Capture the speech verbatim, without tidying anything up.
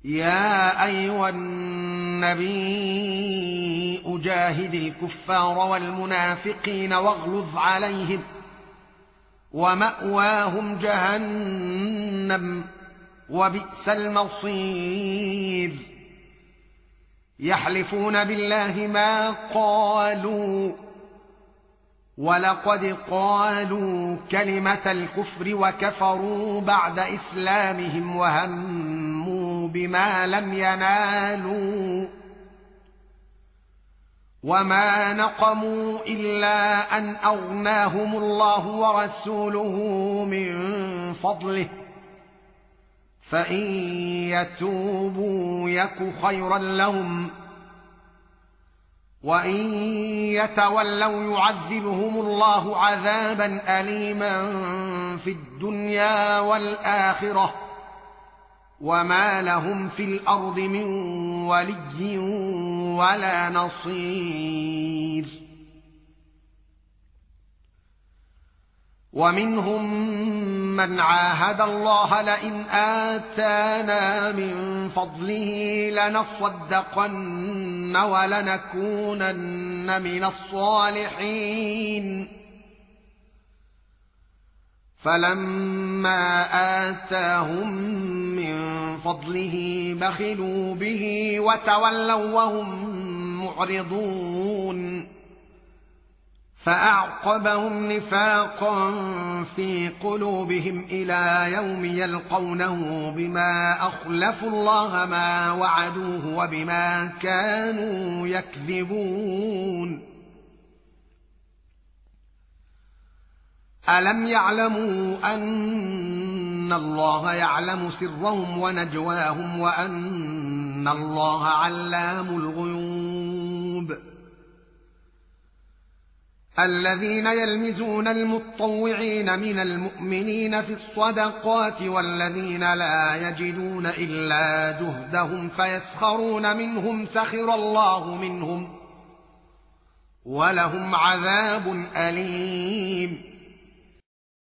يا أيها النبي أجاهد الكفار والمنافقين واغلظ عليهم ومأواهم جهنم وبئس المصير يحلفون بالله ما قالوا ولقد قالوا كلمة الكفر وكفروا بعد إسلامهم وهموا بما لم ينالوا وما نقموا إلا أن أغناهم الله ورسوله من فضله فإن يتوبوا يك خيرا لهم وإن يتولوا يعذبهم الله عذابا أليما في الدنيا والآخرة وما لهم في الأرض من ولي ولا نصير ومنهم من عاهد الله لئن آتانا من فضله لنصدقن ولنكونن من الصالحين فلما آتاهم من فضله بخلوا به وتولوا وهم معرضون فأعقبهم نفاقا في قلوبهم إلى يوم يلقونه بما أخلفوا الله ما وعدوه وبما كانوا يكذبون ألم يعلموا أن الله يعلم سرهم ونجواهم وأن الله علام الغيوب الذين يلمزون المطوعين من المؤمنين في الصدقات والذين لا يجدون إلا جهدهم فيسخرون منهم سخر الله منهم ولهم عذاب أليم